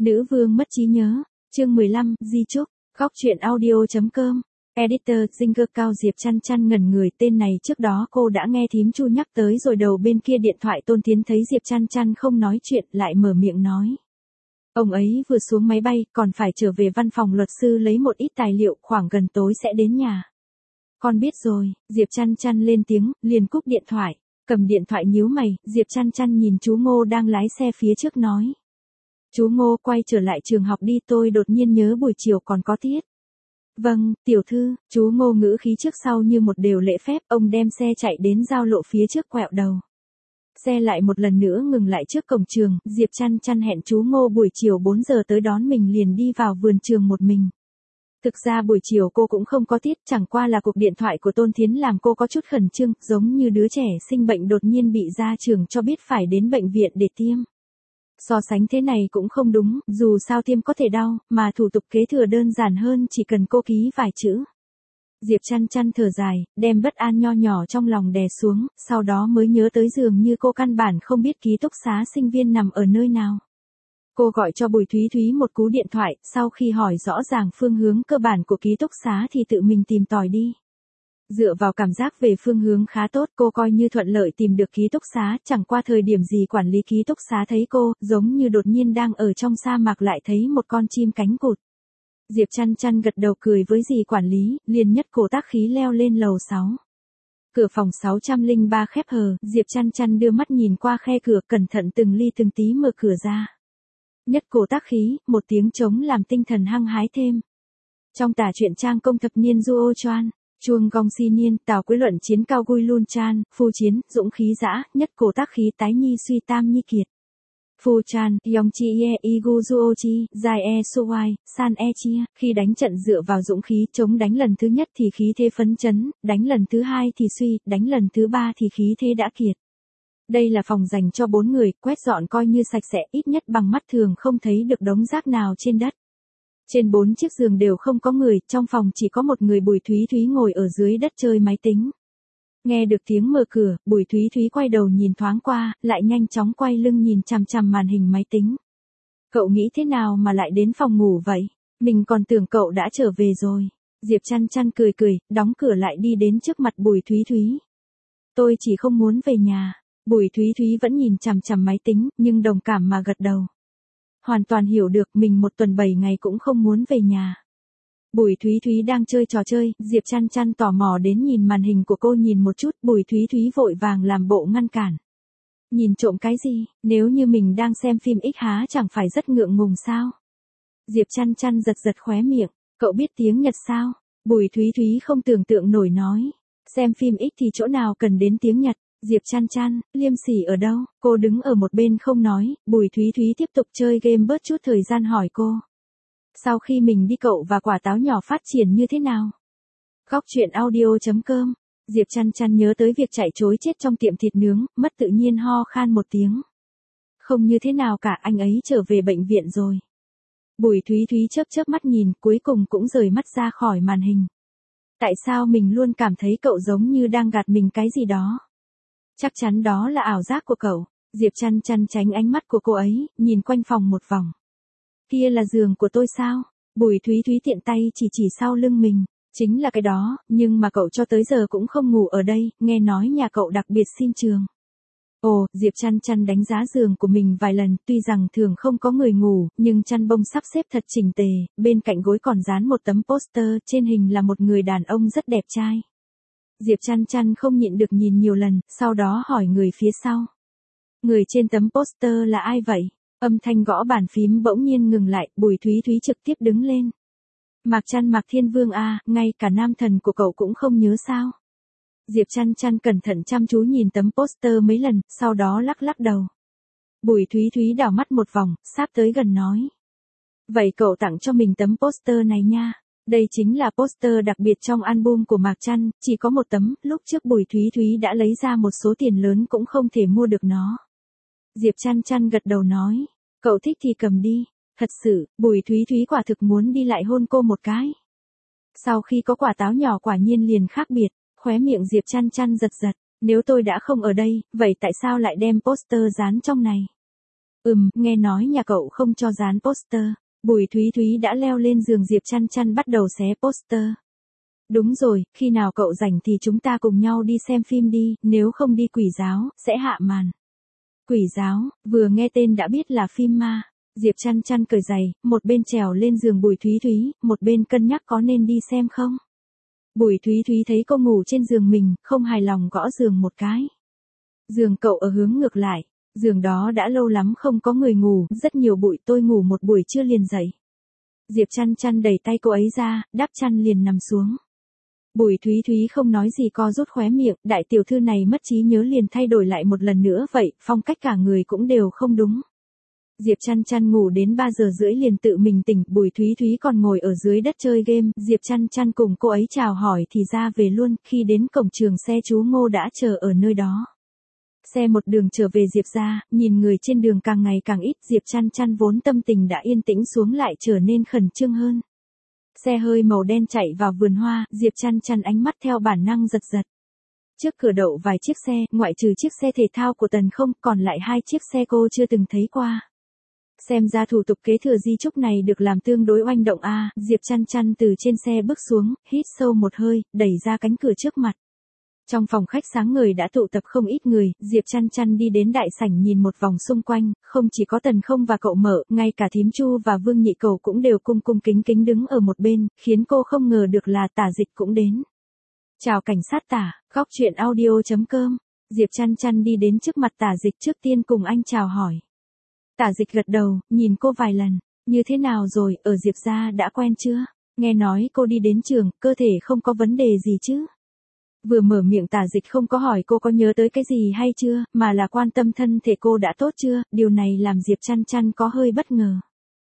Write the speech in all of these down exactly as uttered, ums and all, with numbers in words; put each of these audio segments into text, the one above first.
Nữ vương mất trí nhớ, chương mười lăm, di chúc, góc truyện audio.com, editor, Ginger Cao. Diệp Chăn Chăn ngẩn người, tên này trước đó cô đã nghe thím Chu nhắc tới rồi. Đầu bên kia điện thoại Tôn Tiến thấy Diệp Chăn Chăn không nói chuyện, lại mở miệng nói. Ông ấy vừa xuống máy bay, còn phải trở về văn phòng luật sư lấy một ít tài liệu, khoảng gần tối sẽ đến nhà. Con biết rồi, Diệp Chăn Chăn lên tiếng, liền cúp điện thoại, cầm điện thoại nhíu mày. Diệp Chăn Chăn nhìn chú Ngô đang lái xe phía trước nói. Chú Ngô, quay trở lại trường học đi, tôi đột nhiên nhớ buổi chiều còn có tiết. Vâng, tiểu thư. Chú Ngô ngữ khí trước sau như một điều lễ phép. Ông đem xe chạy đến giao lộ phía trước, quẹo đầu. Xe lại một lần nữa ngừng lại trước cổng trường. Diệp Chăn Chăn hẹn chú Ngô buổi chiều bốn giờ tới đón mình, liền đi vào vườn trường một mình. Thực ra buổi chiều cô cũng không có tiết, chẳng qua là cuộc điện thoại của Tôn Thiến làm cô có chút khẩn trương, giống như đứa trẻ sinh bệnh đột nhiên bị gia trưởng cho biết phải đến bệnh viện để tiêm. So sánh thế này cũng không đúng, dù sao tiêm có thể đau, mà thủ tục kế thừa đơn giản hơn, chỉ cần cô ký vài chữ. Diệp Chăn Chăn thở dài, đem bất an nho nhỏ trong lòng đè xuống, sau đó mới nhớ tới dường như cô căn bản không biết ký túc xá sinh viên nằm ở nơi nào. Cô gọi cho Bùi Thúy Thúy một cú điện thoại, sau khi hỏi rõ ràng phương hướng cơ bản của ký túc xá thì tự mình tìm tòi đi. Dựa vào cảm giác về phương hướng khá tốt, cô coi như thuận lợi tìm được ký túc xá, chẳng qua thời điểm gì quản lý ký túc xá thấy cô, giống như đột nhiên đang ở trong sa mạc lại thấy một con chim cánh cụt. Diệp Chăn Chăn gật đầu cười với dì quản lý, liền nhất cổ tác khí leo lên lầu sáu. Cửa phòng sáu trăm lẻ ba khép hờ, Diệp Chăn Chăn đưa mắt nhìn qua khe cửa, cẩn thận từng ly từng tí mở cửa ra. Nhất cổ tác khí, một tiếng trống làm tinh thần hăng hái thêm. Trong tả truyện trang công thập niên Duo Choan, Chuông Gong Si Niên, Tào Quế Luận chiến Cao Gui Lun Chan, Phu Chiến, Dũng khí dã, nhất cổ tác khí tái nhi suy tam nhi kiệt. Phu Chan, Yong Chi Ye Igu Duo Chi, Zai E Suwai, San E Chia, khi đánh trận dựa vào dũng khí, chống đánh lần thứ nhất thì khí thế phấn chấn, đánh lần thứ hai thì suy, đánh lần thứ ba thì khí thế đã kiệt. Đây là phòng dành cho bốn người, quét dọn coi như sạch sẽ, ít nhất bằng mắt thường không thấy được đống rác nào trên đất. Trên bốn chiếc giường đều không có người, trong phòng chỉ có một người, Bùi Thúy Thúy ngồi ở dưới đất chơi máy tính. Nghe được tiếng mở cửa, Bùi Thúy Thúy quay đầu nhìn thoáng qua, lại nhanh chóng quay lưng nhìn chằm chằm màn hình máy tính. Cậu nghĩ thế nào mà lại đến phòng ngủ vậy? Mình còn tưởng cậu đã trở về rồi. Diệp Chăn Chăn cười cười, đóng cửa lại đi đến trước mặt Bùi Thúy Thúy. Tôi chỉ không muốn về nhà. Bùi Thúy Thúy vẫn nhìn chằm chằm máy tính, nhưng đồng cảm mà gật đầu. Hoàn toàn hiểu được, mình một tuần bảy ngày cũng không muốn về nhà. Bùi Thúy Thúy đang chơi trò chơi, Diệp Chăn Chăn tò mò đến nhìn màn hình của cô nhìn một chút, Bùi Thúy Thúy vội vàng làm bộ ngăn cản. Nhìn trộm cái gì, nếu như mình đang xem phim X há chẳng phải rất ngượng ngùng sao? Diệp Chăn Chăn giật giật khóe miệng, cậu biết tiếng Nhật sao? Bùi Thúy Thúy không tưởng tượng nổi nói, xem phim X thì chỗ nào cần đến tiếng Nhật? Diệp Chăn Chăn, liêm sỉ ở đâu? Cô đứng ở một bên không nói, Bùi Thúy Thúy tiếp tục chơi game, bớt chút thời gian hỏi cô. Sau khi mình đi cậu và quả táo nhỏ phát triển như thế nào? Góc truyện audio.com, Diệp Chăn Chăn nhớ tới việc chạy trối chết trong tiệm thịt nướng, mất tự nhiên ho khan một tiếng. Không như thế nào cả, anh ấy trở về bệnh viện rồi. Bùi Thúy Thúy chớp chớp mắt nhìn, cuối cùng cũng rời mắt ra khỏi màn hình. Tại sao mình luôn cảm thấy cậu giống như đang gạt mình cái gì đó? Chắc chắn đó là ảo giác của cậu. Diệp Chăn Chăn tránh ánh mắt của cô ấy, nhìn quanh phòng một vòng. Kia là giường của tôi sao? Bùi Thúy Thúy tiện tay chỉ chỉ sau lưng mình. Chính là cái đó, nhưng mà cậu cho tới giờ cũng không ngủ ở đây, nghe nói nhà cậu đặc biệt xin trường. Ồ, Diệp Chăn Chăn đánh giá giường của mình vài lần, tuy rằng thường không có người ngủ, nhưng chăn bông sắp xếp thật chỉnh tề, bên cạnh gối còn dán một tấm poster, trên hình là một người đàn ông rất đẹp trai. Diệp Chăn Chăn không nhịn được nhìn nhiều lần, sau đó hỏi người phía sau. Người trên tấm poster là ai vậy? Âm thanh gõ bàn phím bỗng nhiên ngừng lại, Bùi Thúy Thúy trực tiếp đứng lên. Mạc Chăn Mạc Thiên Vương à, ngay cả nam thần của cậu cũng không nhớ sao? Diệp Chăn Chăn cẩn thận chăm chú nhìn tấm poster mấy lần, sau đó lắc lắc đầu. Bùi Thúy Thúy đảo mắt một vòng, sắp tới gần nói. Vậy cậu tặng cho mình tấm poster này nha. Đây chính là poster đặc biệt trong album của Mạc Chăn, chỉ có một tấm, lúc trước Bùi Thúy Thúy đã lấy ra một số tiền lớn cũng không thể mua được nó. Diệp Chăn Chăn gật đầu nói, cậu thích thì cầm đi. Thật sự, Bùi Thúy Thúy quả thực muốn đi lại hôn cô một cái. Sau khi có quả táo nhỏ quả nhiên liền khác biệt, khóe miệng Diệp Chăn Chăn giật giật, nếu tôi đã không ở đây, vậy tại sao lại đem poster dán trong này? Ừm, nghe nói nhà cậu không cho dán poster. Bùi Thúy Thúy đã leo lên giường Diệp Chăn Chăn bắt đầu xé poster. Đúng rồi, khi nào cậu rảnh thì chúng ta cùng nhau đi xem phim đi, nếu không đi Quỷ Giáo, sẽ hạ màn. Quỷ Giáo, vừa nghe tên đã biết là phim ma. Diệp Chăn Chăn cởi giày, một bên trèo lên giường Bùi Thúy Thúy, một bên cân nhắc có nên đi xem không. Bùi Thúy Thúy thấy cô ngủ trên giường mình, không hài lòng gõ giường một cái. Giường cậu ở hướng ngược lại, giường đó đã lâu lắm không có người ngủ, rất nhiều bụi, tôi ngủ một buổi trưa liền dậy. Diệp Chăn Chăn đẩy tay cô ấy ra, đắp chăn liền nằm xuống. Bùi Thúy Thúy không nói gì, co rút khóe miệng, đại tiểu thư này mất trí nhớ liền thay đổi lại một lần nữa vậy, phong cách cả người cũng đều không đúng. Diệp Chăn Chăn ngủ đến ba giờ rưỡi liền tự mình tỉnh, Bùi Thúy Thúy còn ngồi ở dưới đất chơi game, Diệp Chăn Chăn cùng cô ấy chào hỏi thì ra về luôn, khi đến cổng trường xe chú Ngô đã chờ ở nơi đó. Xe một đường trở về Diệp ra, nhìn người trên đường càng ngày càng ít, Diệp Chăn Chăn vốn tâm tình đã yên tĩnh xuống lại trở nên khẩn trương hơn. Xe hơi màu đen chạy vào vườn hoa, Diệp Chăn Chăn ánh mắt theo bản năng giật giật. Trước cửa đậu vài chiếc xe, ngoại trừ chiếc xe thể thao của Tần Không, còn lại hai chiếc xe cô chưa từng thấy qua. Xem ra thủ tục kế thừa di chúc này được làm tương đối oanh động a. À, Diệp Chăn Chăn từ trên xe bước xuống, hít sâu một hơi, đẩy ra cánh cửa trước mặt. Trong phòng khách sáng ngời đã tụ tập không ít người, Diệp Chăn Chăn đi đến đại sảnh nhìn một vòng xung quanh, không chỉ có Tần Không và cậu Mở, ngay cả thím Chu và Vương Nhị Cầu cũng đều cung cung kính kính đứng ở một bên, khiến cô không ngờ được là Tả Dịch cũng đến. Chào cảnh sát Tả, góc truyện audio chấm com. Diệp Chăn Chăn đi đến trước mặt Tả Dịch, trước tiên cùng anh chào hỏi. Tả Dịch gật đầu, nhìn cô vài lần, như thế nào rồi, ở Diệp gia đã quen chưa? Nghe nói cô đi đến trường, cơ thể không có vấn đề gì chứ? Vừa mở miệng Tả Dịch không có hỏi cô có nhớ tới cái gì hay chưa, mà là quan tâm thân thể cô đã tốt chưa, điều này làm Diệp Chăn Chăn có hơi bất ngờ.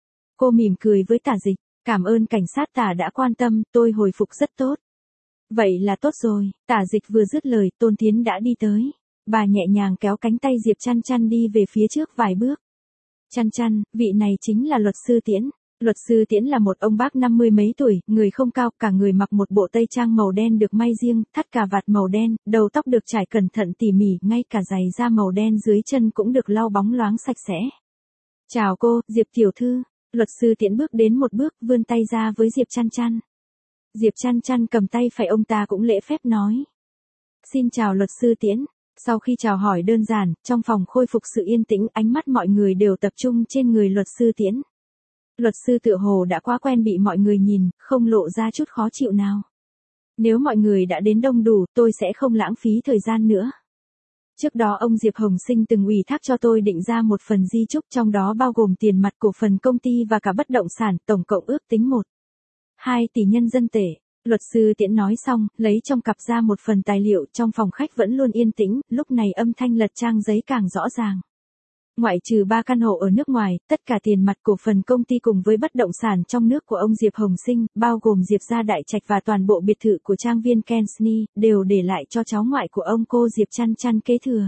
Cô mỉm cười với Tả Dịch, cảm ơn cảnh sát Tả đã quan tâm, tôi hồi phục rất tốt. Vậy là tốt rồi, Tả Dịch vừa dứt lời, Tôn Thiến đã đi tới. Bà nhẹ nhàng kéo cánh tay Diệp Chăn Chăn đi về phía trước vài bước. Chăn Chăn, vị này chính là luật sư Tiễn. Luật sư Tiễn là một ông bác năm mươi mấy tuổi, người không cao, cả người mặc một bộ tây trang màu đen được may riêng, thắt cà vạt màu đen, đầu tóc được trải cẩn thận tỉ mỉ, ngay cả giày da màu đen dưới chân cũng được lau bóng loáng sạch sẽ. Chào cô, Diệp tiểu thư. Luật sư Tiễn bước đến một bước, vươn tay ra với Diệp Chăn Chăn. Diệp Chăn Chăn cầm tay phải ông ta cũng lễ phép nói. Xin chào luật sư Tiễn. Sau khi chào hỏi đơn giản, trong phòng khôi phục sự yên tĩnh, ánh mắt mọi người đều tập trung trên người luật sư Tiễn. Luật sư tựa hồ đã quá quen bị mọi người nhìn, không lộ ra chút khó chịu nào. Nếu mọi người đã đến đông đủ, tôi sẽ không lãng phí thời gian nữa. Trước đó ông Diệp Hồng Sinh từng ủy thác cho tôi định ra một phần di chúc, trong đó bao gồm tiền mặt cổ phần công ty và cả bất động sản, tổng cộng ước tính một phẩy hai tỷ nhân dân tệ. Luật sư Tiễn nói xong, lấy trong cặp ra một phần tài liệu, trong phòng khách vẫn luôn yên tĩnh, lúc này âm thanh lật trang giấy càng rõ ràng. Ngoại trừ ba căn hộ ở nước ngoài, tất cả tiền mặt cổ phần công ty cùng với bất động sản trong nước của ông Diệp Hồng Sinh, bao gồm Diệp gia Đại Trạch và toàn bộ biệt thự của trang viên Kensney, đều để lại cho cháu ngoại của ông cô Diệp Chăn Chăn kế thừa.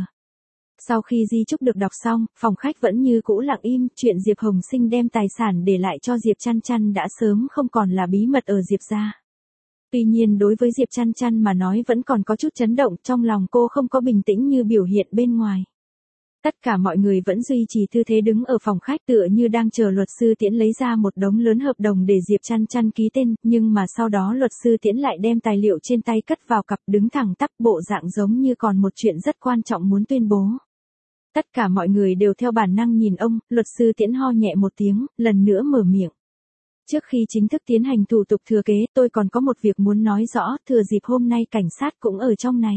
Sau khi di chúc được đọc xong, phòng khách vẫn như cũ lặng im, chuyện Diệp Hồng Sinh đem tài sản để lại cho Diệp Chăn Chăn đã sớm không còn là bí mật ở Diệp gia. Tuy nhiên đối với Diệp Chăn Chăn mà nói vẫn còn có chút chấn động, trong lòng cô không có bình tĩnh như biểu hiện bên ngoài. Tất cả mọi người vẫn duy trì tư thế đứng ở phòng khách tựa như đang chờ luật sư Tiễn lấy ra một đống lớn hợp đồng để Diệp Chăn Chăn ký tên, nhưng mà sau đó luật sư Tiễn lại đem tài liệu trên tay cất vào cặp, đứng thẳng tắp, bộ dạng giống như còn một chuyện rất quan trọng muốn tuyên bố. Tất cả mọi người đều theo bản năng nhìn ông, luật sư Tiễn ho nhẹ một tiếng, lần nữa mở miệng. Trước khi chính thức tiến hành thủ tục thừa kế, tôi còn có một việc muốn nói rõ, thừa dịp hôm nay cảnh sát cũng ở trong này.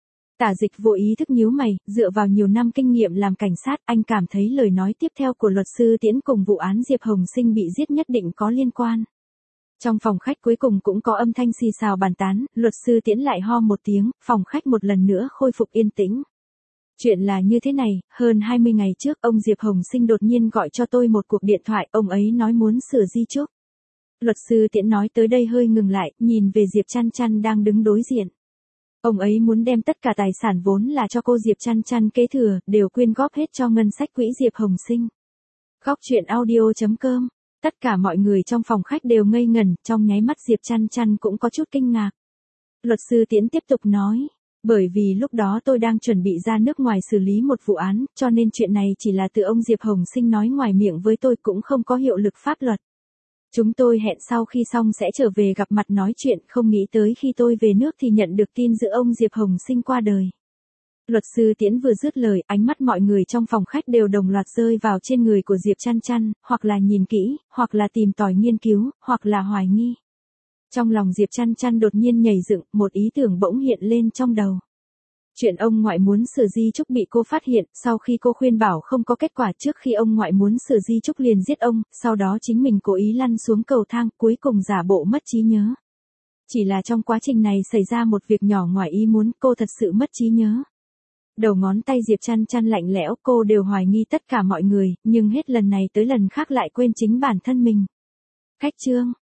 Tả Dịch vô ý thức nhíu mày, dựa vào nhiều năm kinh nghiệm làm cảnh sát, anh cảm thấy lời nói tiếp theo của luật sư Tiễn cùng vụ án Diệp Hồng Sinh bị giết nhất định có liên quan. Trong phòng khách cuối cùng cũng có âm thanh xì xào bàn tán, luật sư Tiễn lại ho một tiếng, phòng khách một lần nữa khôi phục yên tĩnh. Chuyện là như thế này, hơn hai mươi ngày trước, ông Diệp Hồng Sinh đột nhiên gọi cho tôi một cuộc điện thoại, ông ấy nói muốn sửa di chúc. Luật sư Tiễn nói tới đây hơi ngừng lại, nhìn về Diệp Chăn Chăn đang đứng đối diện. Ông ấy muốn đem tất cả tài sản vốn là cho cô Diệp Chăn Chăn kế thừa, đều quyên góp hết cho ngân sách quỹ Diệp Hồng Sinh. Góc truyện audio chấm com. Tất cả mọi người trong phòng khách đều ngây ngẩn, trong nháy mắt Diệp Chăn Chăn cũng có chút kinh ngạc. Luật sư Tiễn tiếp tục nói, Bởi vì lúc đó tôi đang chuẩn bị ra nước ngoài xử lý một vụ án, cho nên chuyện này chỉ là từ ông Diệp Hồng Sinh nói ngoài miệng với tôi, cũng không có hiệu lực pháp luật. Chúng tôi hẹn sau khi xong sẽ trở về gặp mặt nói chuyện, không nghĩ tới khi tôi về nước thì nhận được tin giữa ông Diệp Hồng Sinh qua đời. Luật sư Tiễn vừa dứt lời, ánh mắt mọi người trong phòng khách đều đồng loạt rơi vào trên người của Diệp Chăn Chăn, hoặc là nhìn kỹ, hoặc là tìm tòi nghiên cứu, hoặc là hoài nghi. Trong lòng Diệp Chăn Chăn đột nhiên nhảy dựng, một ý tưởng bỗng hiện lên trong đầu. Chuyện ông ngoại muốn sửa di chúc bị cô phát hiện, sau khi cô khuyên bảo không có kết quả, trước khi ông ngoại muốn sửa di chúc liền giết ông, sau đó chính mình cố ý lăn xuống cầu thang, cuối cùng giả bộ mất trí nhớ. Chỉ là trong quá trình này xảy ra một việc nhỏ ngoài ý muốn, cô thật sự mất trí nhớ. Đầu ngón tay Diệp Chăn Chăn lạnh lẽo, cô đều hoài nghi tất cả mọi người, nhưng hết lần này tới lần khác lại quên chính bản thân mình. Khách trương,